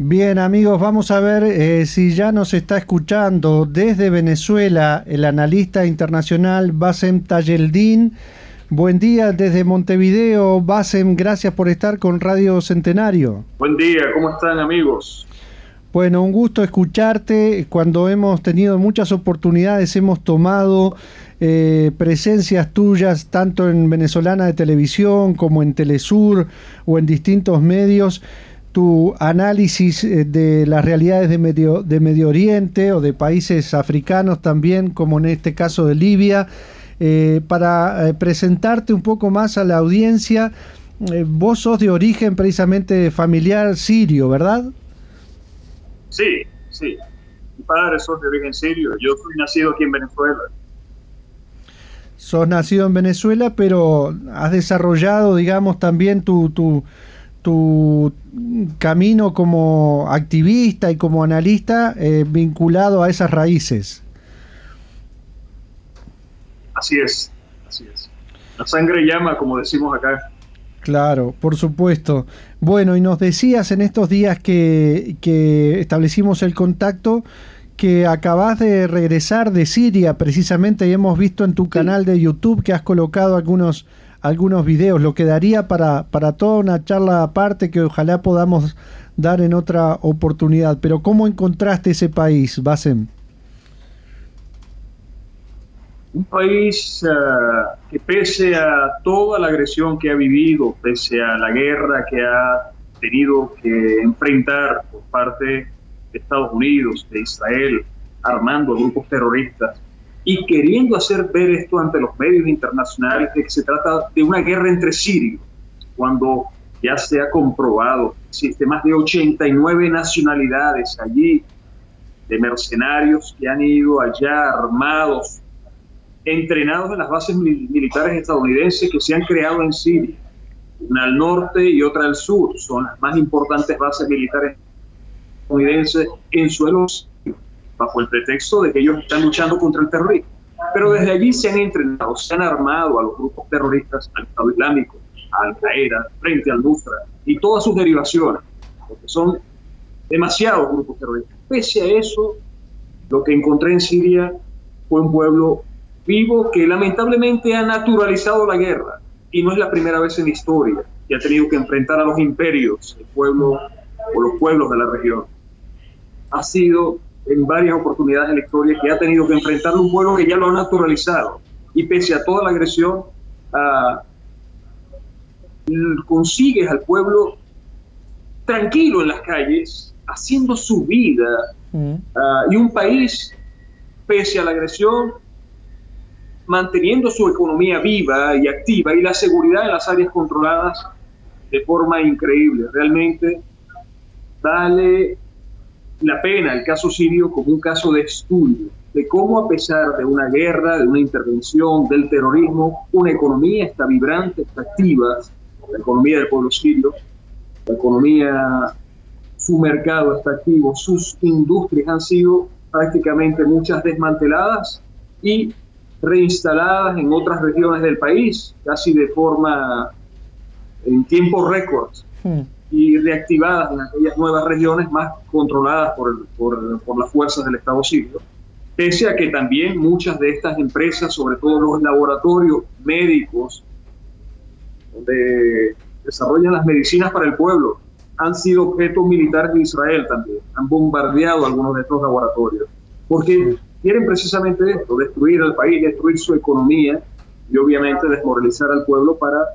Bien, amigos, vamos a ver si ya nos está escuchando desde Venezuela el analista internacional Bassem Tayeldin. Buen día desde Montevideo. Bassem, gracias por estar con Radio Centenario. Buen día, ¿cómo están, amigos? Bueno, un gusto escucharte. Cuando hemos tenido muchas oportunidades, hemos tomado presencias tuyas tanto en Venezolana de Televisión como en Telesur o en distintos medios. Tu análisis de las realidades de Medio Oriente o de países africanos también, como en este caso de Libia, para presentarte un poco más a la audiencia. Vos sos de origen precisamente familiar sirio, ¿verdad? Sí. Mi padre es de origen sirio. Yo fui nacido aquí en Venezuela. Sos nacido en Venezuela, pero has desarrollado, digamos, también tu camino como activista y como analista vinculado a esas raíces. Así es. La sangre llama, como decimos acá. Claro, por supuesto. Bueno, y nos decías en estos días que establecimos el contacto que acabás de regresar de Siria precisamente, y hemos visto en tu canal de YouTube que has colocado algunos videos. Lo quedaría para toda una charla aparte que ojalá podamos dar en otra oportunidad. Pero ¿cómo encontraste ese país, Bassem? Un país que pese a toda la agresión que ha vivido, pese a la guerra que ha tenido que enfrentar por parte de Estados Unidos, de Israel, armando grupos terroristas y queriendo hacer ver esto ante los medios internacionales de que se trata de una guerra entre sirios, cuando ya se ha comprobado que existen más de 89 nacionalidades allí, de mercenarios que han ido allá armados, entrenados en las bases militares estadounidenses que se han creado en Siria, una al norte y otra al sur. Son las más importantes bases militares estadounidenses en suelo sirio, bajo el pretexto de que ellos están luchando contra el terrorismo. Pero desde allí se han entrenado, se han armado a los grupos terroristas, al Estado Islámico, a Al-Qaeda, Frente al-Nusra y todas sus derivaciones, porque son demasiados grupos terroristas. Pese a eso, lo que encontré en Siria fue un pueblo vivo que lamentablemente ha naturalizado la guerra, y no es la primera vez en la historia que ha tenido que enfrentar a los imperios, el pueblo o los pueblos de la región. Ha sido en varias oportunidades en la historia que ha tenido que enfrentar un pueblo que ya lo ha naturalizado, y pese a toda la agresión consigues al pueblo tranquilo en las calles, haciendo su vida, y un país, pese a la agresión, manteniendo su economía viva y activa y la seguridad en las áreas controladas de forma increíble. Realmente vale la pena el caso sirio como un caso de estudio de cómo, a pesar de una guerra, de una intervención, del terrorismo, una economía está vibrante, está activa, la economía del pueblo sirio, la economía, su mercado está activo, sus industrias han sido prácticamente muchas desmanteladas y reinstaladas en otras regiones del país, casi de forma en tiempo récord, y reactivadas en aquellas nuevas regiones más controladas por las fuerzas del Estado sirio. Pese a que también muchas de estas empresas, sobre todo los laboratorios médicos, donde desarrollan las medicinas para el pueblo, han sido objetos militares de Israel también. Han bombardeado algunos de estos laboratorios. Porque quieren precisamente esto, destruir al país, destruir su economía y obviamente desmoralizar al pueblo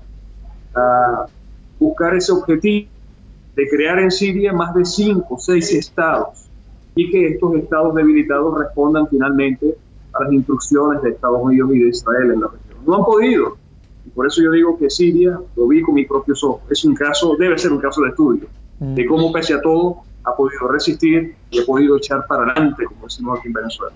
para buscar ese objetivo de crear en Siria más de 5 o 6 estados y que estos estados debilitados respondan finalmente a las instrucciones de Estados Unidos y de Israel en la región. No han podido. Y por eso yo digo que Siria, lo vi con mis propios ojos, debe ser un caso de estudio, de cómo pese a todo ha podido resistir y ha podido echar para adelante, como decimos aquí en Venezuela.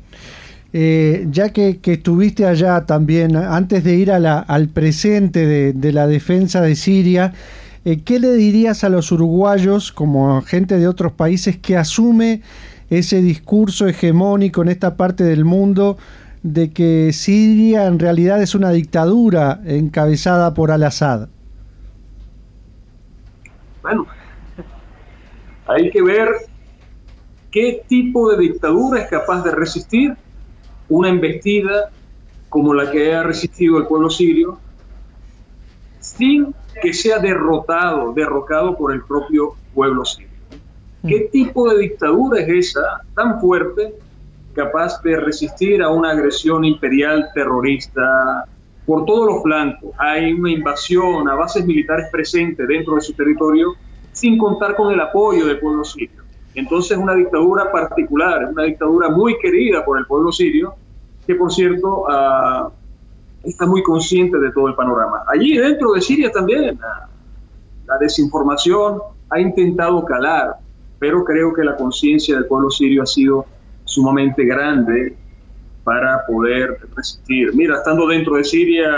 Ya que estuviste allá también, antes de ir al presente de la defensa de Siria, ¿qué le dirías a los uruguayos, como gente de otros países, que asume ese discurso hegemónico en esta parte del mundo de que Siria en realidad es una dictadura encabezada por Al-Assad? Bueno, Hay que ver qué tipo de dictadura es capaz de resistir una embestida como la que ha resistido el pueblo sirio, sin que sea derrocado por el propio pueblo sirio. ¿Qué tipo de dictadura es esa tan fuerte, capaz de resistir a una agresión imperial terrorista por todos los flancos? Hay una invasión a bases militares presentes dentro de su territorio sin contar con el apoyo del pueblo sirio. Entonces, una dictadura particular, una dictadura muy querida por el pueblo sirio, que por cierto está muy consciente de todo el panorama. Allí dentro de Siria también la desinformación ha intentado calar, pero creo que la conciencia del pueblo sirio ha sido sumamente grande para poder resistir. Mira, estando dentro de Siria,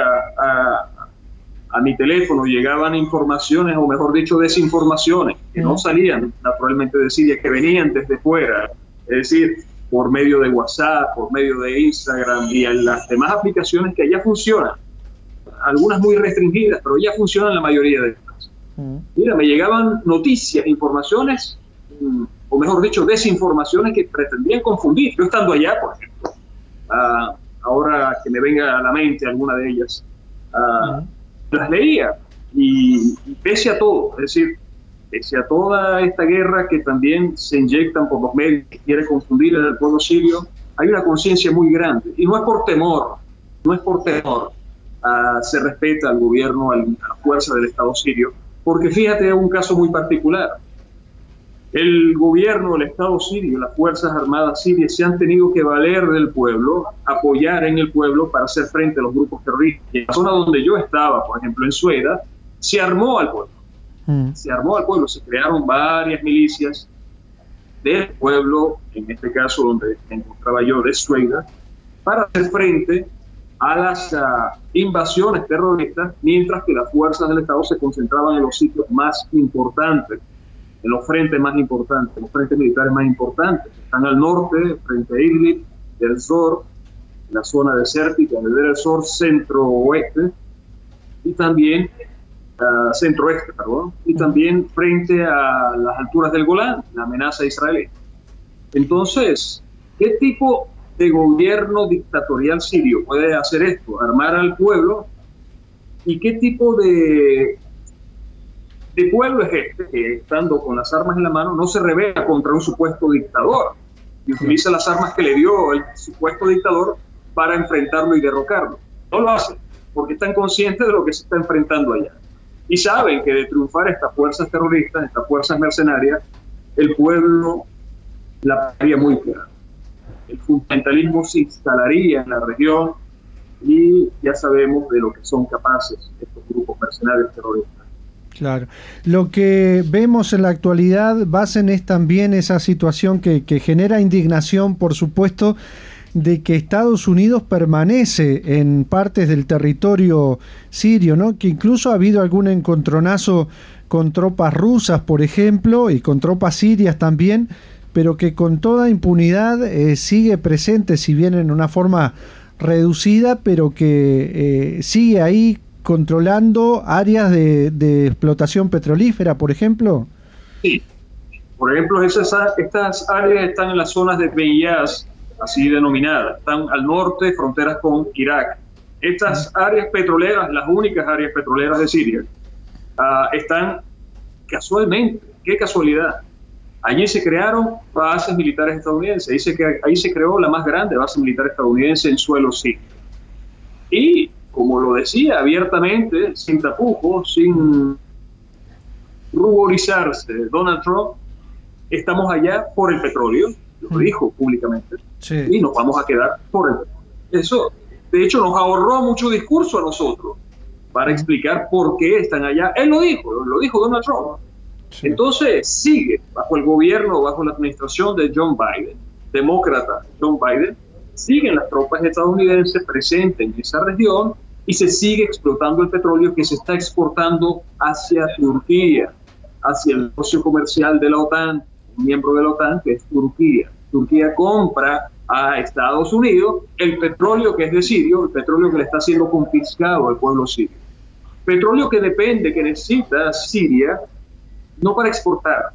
a mi teléfono llegaban informaciones, o mejor dicho, desinformaciones, que no salían naturalmente de Siria, que venían desde fuera, es decir, por medio de WhatsApp, por medio de Instagram y en las demás aplicaciones que ya funcionan, algunas muy restringidas, pero ya funcionan la mayoría de ellas. Mira, me llegaban noticias, informaciones, o mejor dicho, desinformaciones que pretendían confundir. Yo estando allá, por ejemplo, ahora que me venga a la mente alguna de ellas, las leía y pese a todo, es decir, pese a toda esta guerra que también se inyectan por los medios que quiere confundir al pueblo sirio, hay una conciencia muy grande, y no es por temor, se respeta al gobierno, a la fuerza del Estado sirio, porque fíjate, es un caso muy particular. El gobierno, el Estado sirio, las Fuerzas Armadas sirias se han tenido que valer del pueblo, apoyar en el pueblo para hacer frente a los grupos terroristas. En la zona donde yo estaba, por ejemplo, en Sueda, se armó al pueblo. Se crearon varias milicias del pueblo, en este caso donde me encontraba yo, de Sueda, para hacer frente a las invasiones terroristas, mientras que las fuerzas del Estado se concentraban en los sitios más importantes, en los frentes más importantes, los frentes militares más importantes. Están al norte, frente a Idlib, del Zor, la zona desértica de Deir el-Zor, centro-oeste, y también centro-oeste, perdón, y también frente a las alturas del Golán, la amenaza israelí. Entonces, ¿qué tipo de gobierno dictatorial sirio puede hacer esto? Armar al pueblo. ¿Y qué tipo de pueblo es este que, estando con las armas en la mano, no se rebela contra un supuesto dictador y utiliza las armas que le dio el supuesto dictador para enfrentarlo y derrocarlo? No lo hace, porque están conscientes de lo que se está enfrentando allá. Y saben que de triunfar estas fuerzas terroristas, estas fuerzas mercenarias, el pueblo la haría muy clara. El fundamentalismo se instalaría en la región y ya sabemos de lo que son capaces estos grupos mercenarios terroristas. Claro. Lo que vemos en la actualidad, Basen, es también esa situación que genera indignación, por supuesto, de que Estados Unidos permanece en partes del territorio sirio, ¿no? Que incluso ha habido algún encontronazo con tropas rusas, por ejemplo, y con tropas sirias también, pero que con toda impunidad sigue presente, si bien en una forma reducida, pero que sigue ahí controlando áreas de explotación petrolífera, por ejemplo. Sí, por ejemplo, estas áreas están en las zonas de Beyaz, así denominadas, están al norte, fronteras con Irak. Estas áreas petroleras, las únicas áreas petroleras de Siria, están casualmente, qué casualidad, allí se crearon bases militares estadounidenses, ahí se creó la más grande base militar estadounidense en suelo sirio. Y, como lo decía abiertamente, sin tapujos, sin ruborizarse, Donald Trump, estamos allá por el petróleo, lo dijo públicamente, sí, y nos vamos a quedar por el petróleo. Eso, de hecho, nos ahorró mucho discurso a nosotros para explicar por qué están allá. Él lo dijo Donald Trump. Sí. Entonces, sigue bajo el gobierno, bajo la administración de John Biden, demócrata John Biden, siguen las tropas estadounidenses presentes en esa región y se sigue explotando el petróleo que se está exportando hacia Turquía, hacia el socio comercial de la OTAN, miembro de la OTAN, que es Turquía. Turquía compra a Estados Unidos el petróleo que es de Sirio, el petróleo que le está siendo confiscado al pueblo sirio. Petróleo que depende, que necesita Siria, no para exportar,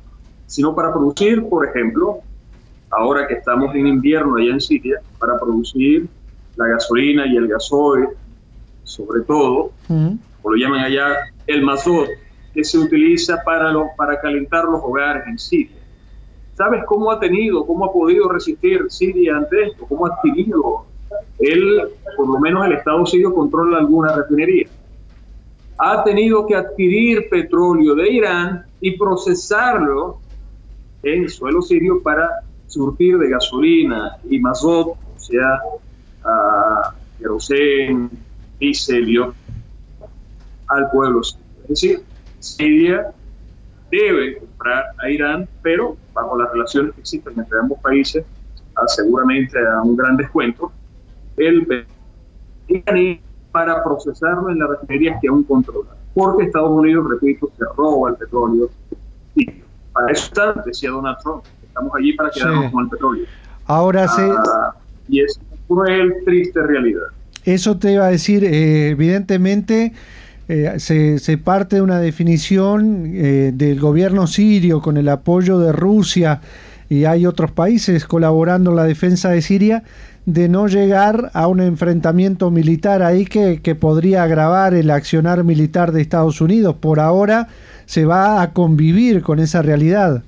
sino para producir, por ejemplo, ahora que estamos en invierno allá en Siria, para producir la gasolina y el gasoil, sobre todo, o lo llaman allá el mazot, que se utiliza para calentar los hogares en Siria. ¿Sabes cómo ha podido resistir Siria ante esto? ¿Cómo ha adquirido? Por lo menos el Estado sirio controla alguna refinería. Ha tenido que adquirir petróleo de Irán y procesarlo en suelo sirio para surtir de gasolina y mazot, o sea, queroseno, diésel, al pueblo sirio. Es decir, Siria debe comprar a Irán, pero bajo las relaciones que existen entre ambos países, seguramente a un gran descuento, el iraní para procesarlo en las refinerías que aún controla. Porque Estados Unidos, repito, se roba el petróleo. Y para eso está, decía Donald Trump, estamos allí para quedarnos con el petróleo. Ahora y es una cruel, triste realidad. Eso te iba a decir, evidentemente se parte de una definición del gobierno sirio con el apoyo de Rusia, y hay otros países colaborando en la defensa de Siria, de no llegar a un enfrentamiento militar ahí que podría agravar el accionar militar de Estados Unidos. Por ahora se va a convivir con esa realidad.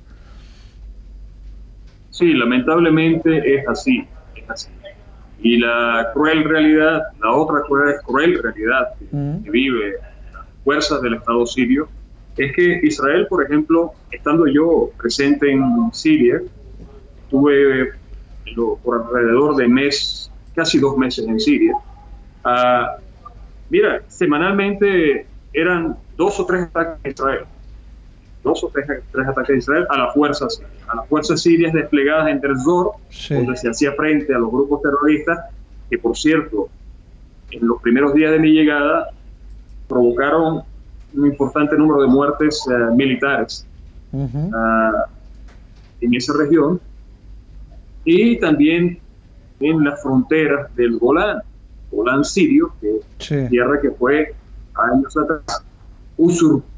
Sí, lamentablemente es así. Y la cruel realidad, la otra cruel realidad que vive las fuerzas del Estado sirio, es que Israel, por ejemplo, estando yo presente en Siria, estuve por alrededor de casi 2 meses en Siria. Mira, semanalmente eran 2 o 3 ataques a Israel. 2 o 3 ataques a Israel a las fuerzas sirias desplegadas en Deir Zor, donde se hacía frente a los grupos terroristas, que por cierto, en los primeros días de mi llegada, provocaron un importante número de muertes militares en esa región, y también en las fronteras del Golán sirio, que es tierra que fue años atrás usurpada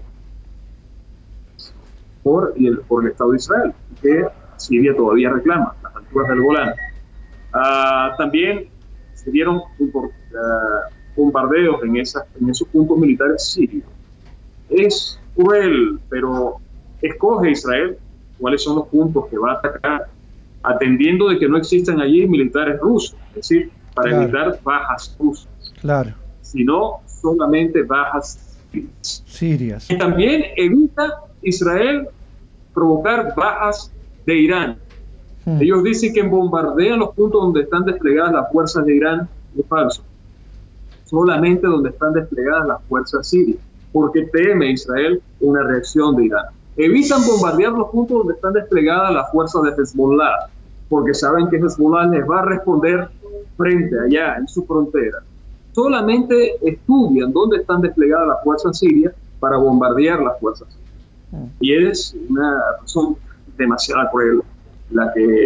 por el Estado de Israel, que Siria todavía reclama, las alturas del Golán. También se dieron bombardeos en esos puntos militares sirios. Es cruel, pero escoge Israel cuáles son los puntos que va a atacar, atendiendo de que no existan allí militares rusos, es decir, para evitar bajas rusas, sino solamente bajas sirias. Y también evita Israel provocar bajas de Irán. Ellos dicen que bombardean los puntos donde están desplegadas las fuerzas de Irán. Es falso. Solamente donde están desplegadas las fuerzas sirias, porque teme Israel una reacción de Irán. Evitan bombardear los puntos donde están desplegadas las fuerzas de Hezbollah, porque saben que Hezbollah les va a responder frente allá en su frontera. Solamente estudian dónde están desplegadas las fuerzas sirias para bombardear las fuerzas sirias. Y es una razón demasiado cruel la que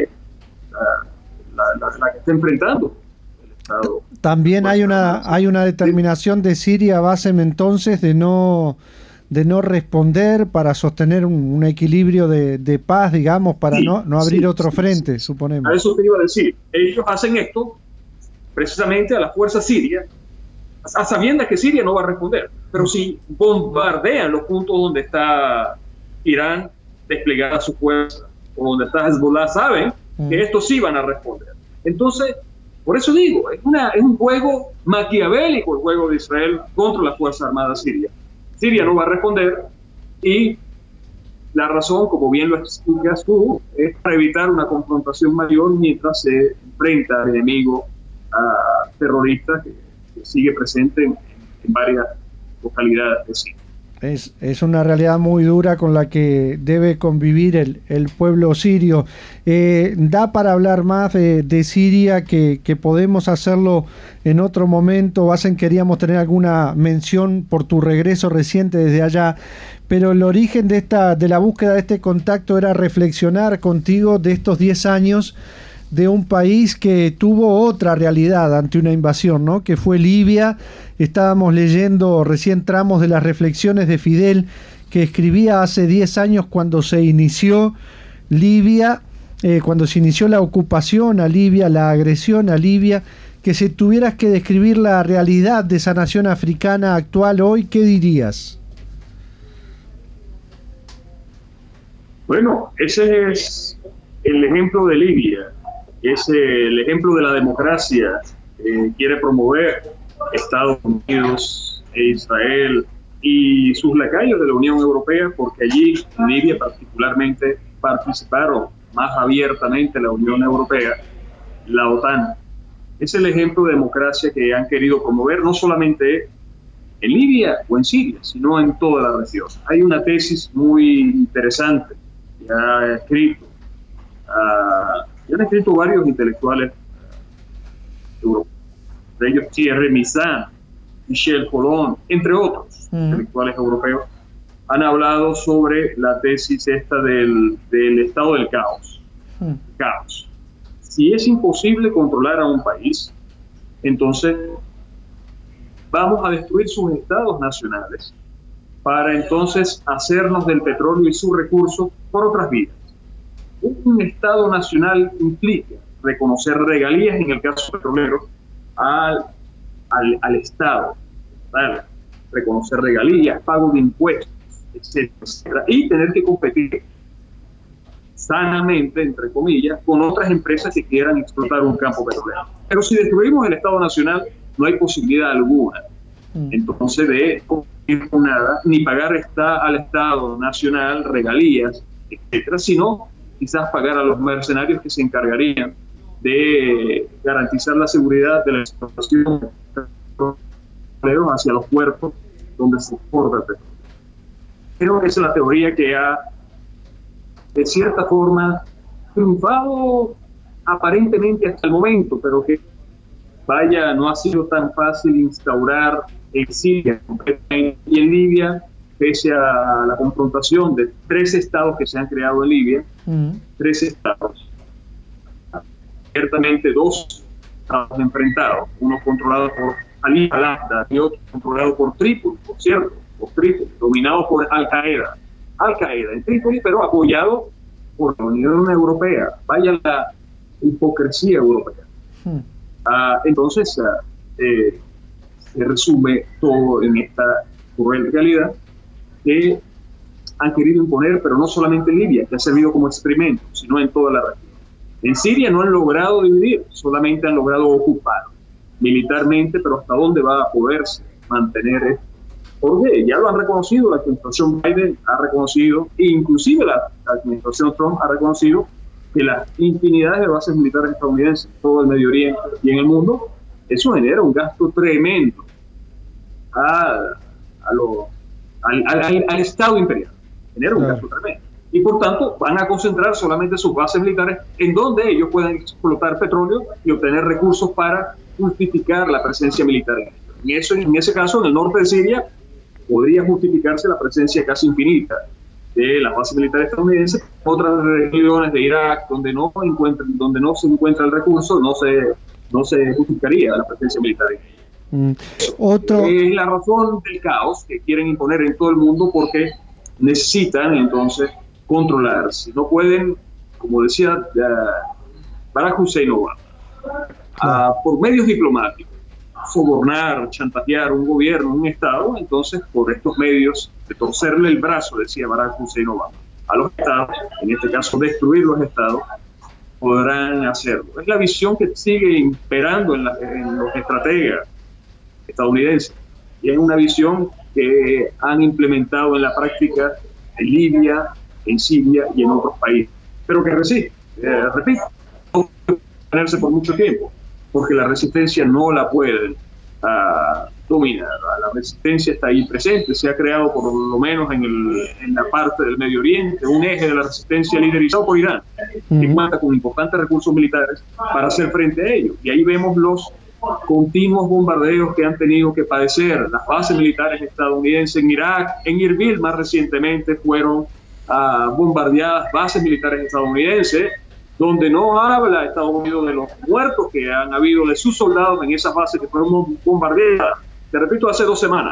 está enfrentando el Estado. También hay una determinación de Siria, Bassem, entonces, de no responder para sostener un equilibrio de paz, digamos, para no abrir otro frente, suponemos. A eso te iba a decir. Ellos hacen esto precisamente a la fuerza siria, a sabiendas que Siria no va a responder. Pero si bombardean los puntos donde está Irán desplegada su fuerza, o donde está Hezbollah, saben que estos sí van a responder. Entonces, por eso digo, es un juego maquiavélico el juego de Israel contra la Fuerza Armada siria. Siria no va a responder, y la razón, como bien lo explicas tú, es para evitar una confrontación mayor mientras se enfrenta al enemigo terrorista que sigue presente en varias localidades de Siria. Es una realidad muy dura con la que debe convivir el pueblo sirio. Da para hablar más de Siria, que podemos hacerlo en otro momento. Bassem, queríamos tener alguna mención por tu regreso reciente desde allá, pero el origen de la búsqueda de este contacto era reflexionar contigo de estos 10 años de un país que tuvo otra realidad ante una invasión, ¿no? Que fue Libia. Estábamos leyendo recién tramos de las reflexiones de Fidel, que escribía hace 10 años cuando se inició Libia, cuando se inició la ocupación a Libia, la agresión a Libia, que si tuvieras que describir la realidad de esa nación africana actual hoy, ¿qué dirías? Bueno, ese es el ejemplo de Libia, es el ejemplo de la democracia que quiere promover Estados Unidos e Israel y sus lacayos de la Unión Europea, porque allí en Libia particularmente participaron más abiertamente la Unión Europea, la OTAN. Es el ejemplo de democracia que han querido promover no solamente en Libia o en Siria, sino en toda la región. Hay una tesis muy interesante que ha escrito, han escrito varios intelectuales europeos, de ellos Thierry Missan, Michel Colón, entre otros intelectuales europeos, han hablado sobre la tesis esta del estado del caos. Caos. Si es imposible controlar a un país, entonces vamos a destruir sus estados nacionales para entonces hacernos del petróleo y sus recursos por otras vías. Un estado nacional implica reconocer regalías, en el caso petrolero, al Estado, ¿vale? Reconocer regalías, pago de impuestos, etcétera, etcétera, y tener que competir sanamente, entre comillas, con otras empresas que quieran explotar un campo petrolero. Pero si destruimos el Estado Nacional, no hay posibilidad alguna, entonces, de competir con nada, ni pagar al Estado Nacional regalías, etcétera, sino quizás pagar a los mercenarios que se encargarían de garantizar la seguridad de la explotación hacia los puertos donde se exporta el petróleo. Creo que esa es la teoría que ha, de cierta forma, triunfado aparentemente hasta el momento, pero que, vaya, no ha sido tan fácil instaurar en Siria y en Libia, pese a la confrontación de 3 estados que se han creado en Libia, 3 estados. Ciertamente 2 estados enfrentados, uno controlado por Ali al-Assad y otro controlado por Trípoli, por cierto, dominado por Al-Qaeda. Al-Qaeda en Trípoli, pero apoyado por la Unión Europea. Vaya la hipocresía europea. Entonces, se resume todo en esta cruel realidad que han querido imponer, pero no solamente en Libia, que ha servido como experimento, sino en toda la región. En Siria no han logrado dividir, solamente han logrado ocupar militarmente, pero ¿hasta dónde va a poderse mantener esto? Porque ya lo han reconocido, la administración Biden ha reconocido, e inclusive la administración Trump ha reconocido que las infinidades de bases militares estadounidenses en todo el Medio Oriente y en el mundo, eso genera un gasto tremendo al Estado imperial, genera un gasto tremendo. Y por tanto van a concentrar solamente sus bases militares en donde ellos puedan explotar petróleo y obtener recursos para justificar la presencia militar en eso. En ese caso, en el norte de Siria, podría justificarse la presencia casi infinita de las bases militares estadounidenses. Otras regiones de Irak donde no se encuentra el recurso, no se justificaría la presencia militar. Es la razón del caos que quieren imponer en todo el mundo, porque necesitan entonces controlar. Si no pueden, como decía Barack Hussein Obama, por medios diplomáticos, sobornar, chantajear un gobierno, un Estado, entonces por estos medios de torcerle el brazo, decía Barack Hussein Obama, a los Estados, en este caso destruir los Estados, podrán hacerlo. Es la visión que sigue imperando en los estrategas estadounidenses, y es una visión que han implementado en la práctica en Libia, en Siria y en otros países, pero que resiste, repito, no puede mantenerse por mucho tiempo, porque la resistencia no la pueden dominar. La resistencia está ahí presente, se ha creado por lo menos en la parte del Medio Oriente un eje de la resistencia liderizado por Irán, que cuenta con importantes recursos militares para hacer frente a ellos, y ahí vemos los continuos bombardeos que han tenido que padecer las bases militares estadounidenses en Irak. En Erbil más recientemente fueron bombardeadas bases militares estadounidenses, donde no habla Estados Unidos de los muertos que han habido de sus soldados en esas bases que fueron bombardeadas. Te repito, hace 2 semanas,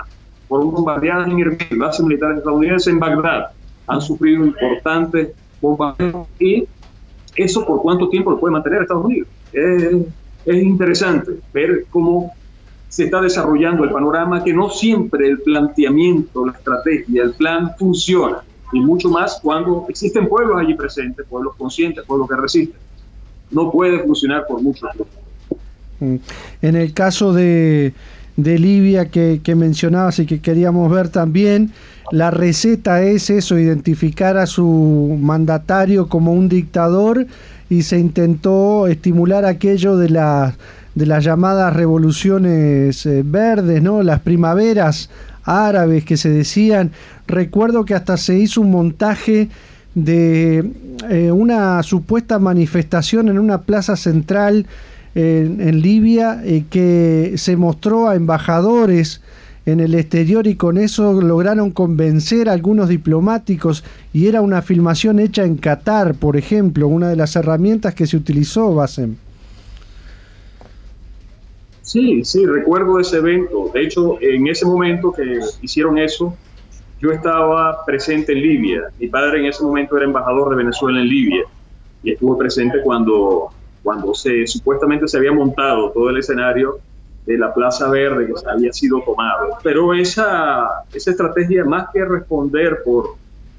fueron bombardeadas en Erbil, bases militares estadounidenses en Bagdad. Han sufrido importantes bombardeos y eso por cuánto tiempo lo puede mantener Estados Unidos. Es interesante ver cómo se está desarrollando el panorama, que no siempre el planteamiento, la estrategia, el plan funciona, y mucho más cuando existen pueblos allí presentes, pueblos conscientes, pueblos que resisten. No puede funcionar por mucho tiempo. En el caso de Libia que mencionabas y que queríamos ver también, la receta es eso, identificar a su mandatario como un dictador, y se intentó estimular aquello de las llamadas revoluciones verdes, ¿no? Las primaveras árabes que se decían. Recuerdo que hasta se hizo un montaje de una supuesta manifestación en una plaza central en Libia, que se mostró a embajadores en el exterior, y con eso lograron convencer a algunos diplomáticos, y era una filmación hecha en Qatar, por ejemplo, una de las herramientas que se utilizó, Bassem. Sí, recuerdo ese evento. De hecho, en ese momento que hicieron eso, yo estaba presente en Libia. Mi padre en ese momento era embajador de Venezuela en Libia, y estuvo presente cuando supuestamente se había montado todo el escenario de la Plaza Verde, que había sido tomado. Pero esa estrategia, más que responder por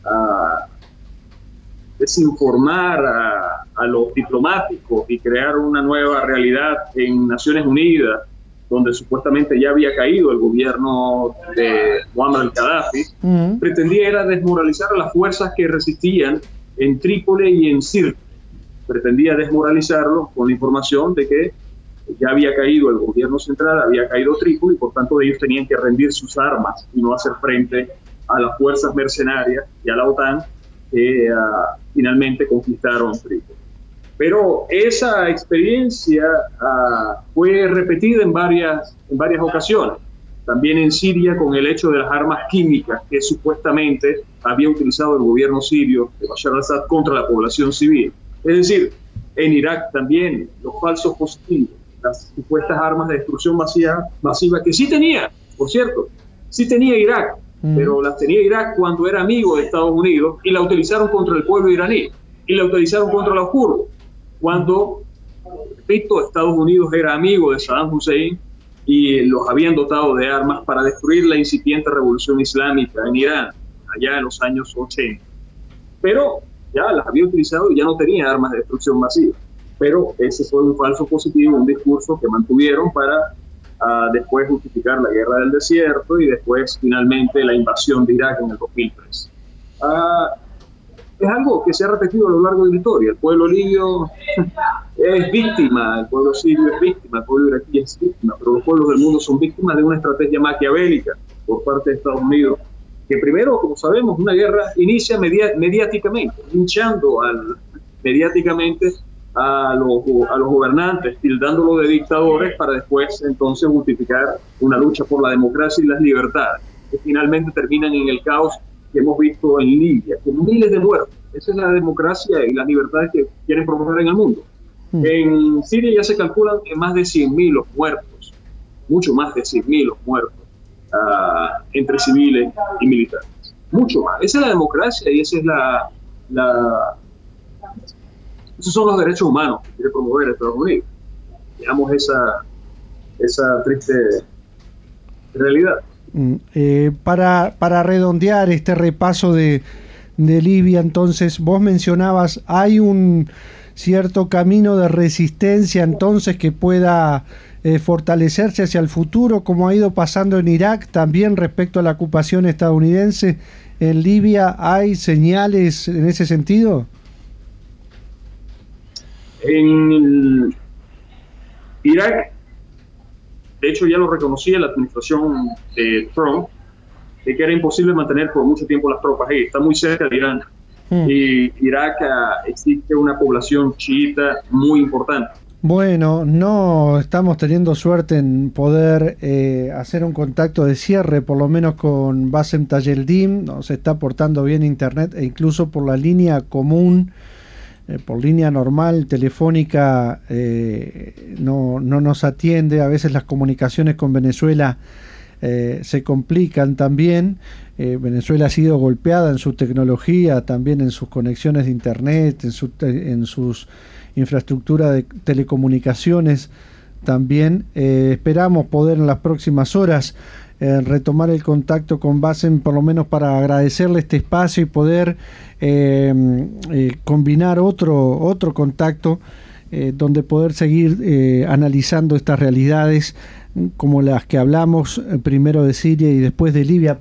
desinformar a los diplomáticos y crear una nueva realidad en Naciones Unidas, donde supuestamente ya había caído el gobierno de Muammar al-Gaddafi, pretendía era desmoralizar a las fuerzas que resistían en Trípoli y en Sirte. Pretendía desmoralizarlos con la información de que ya había caído el gobierno central, había caído Trípoli, y por tanto ellos tenían que rendir sus armas y no hacer frente a las fuerzas mercenarias y a la OTAN que finalmente conquistaron Trípoli. Pero esa experiencia fue repetida en varias ocasiones. También en Siria, con el hecho de las armas químicas que supuestamente había utilizado el gobierno sirio de Bashar al-Assad contra la población civil. Es decir, en Irak también los falsos positivos, las supuestas armas de destrucción masiva que sí tenía, por cierto, sí tenía Irak, pero las tenía Irak cuando era amigo de Estados Unidos, y la utilizaron contra el pueblo iraní, y la utilizaron contra los kurdos, cuando, repito, Estados Unidos era amigo de Saddam Hussein y los habían dotado de armas para destruir la incipiente revolución islámica en Irán, allá en los años 80. Pero ya las había utilizado y ya no tenía armas de destrucción masiva. Pero ese fue un falso positivo, un discurso que mantuvieron para después justificar la guerra del desierto y después finalmente la invasión de Irak en el 2003. Es algo que se ha repetido a lo largo de la historia. El pueblo libio es víctima, el pueblo sirio es víctima, el pueblo iraquí es víctima, pero los pueblos del mundo son víctimas de una estrategia maquiavélica por parte de Estados Unidos, que primero, como sabemos, una guerra inicia mediáticamente, hinchando mediáticamente a los gobernantes, tildándolo de dictadores, para después entonces justificar una lucha por la democracia y las libertades, que finalmente terminan en el caos que hemos visto en Libia, con miles de muertos. Esa es la democracia y las libertades que quieren promover en el mundo. En Siria ya se calculan que más de 100.000 los muertos, mucho más de 100.000 los muertos, entre civiles y militares. Mucho más. Esa es la democracia y esa es esos son los derechos humanos que quiere promover Estados Unidos. Veamos esa triste realidad. Para redondear este repaso de Libia, entonces, vos mencionabas, hay un cierto camino de resistencia entonces que pueda fortalecerse hacia el futuro, como ha ido pasando en Irak, también respecto a la ocupación estadounidense. ¿En Libia hay señales en ese sentido? En Irak, de hecho ya lo reconocía la administración de Trump, de que era imposible mantener por mucho tiempo las tropas ahí. Está muy cerca de Irán. Y Irak existe una población chiita muy importante. Bueno, no estamos teniendo suerte en poder hacer un contacto de cierre, por lo menos con Bassem Tajieldin. No se está portando bien internet, e incluso por la línea común, por línea normal telefónica, no nos atiende. A veces las comunicaciones con Venezuela se complican también. Venezuela ha sido golpeada en su tecnología, también en sus conexiones de internet, en sus infraestructuras de telecomunicaciones también. Esperamos poder en las próximas horas retomar el contacto con Bassem, por lo menos para agradecerle este espacio y poder combinar otro contacto donde poder seguir analizando estas realidades como las que hablamos, primero de Siria y después de Libia.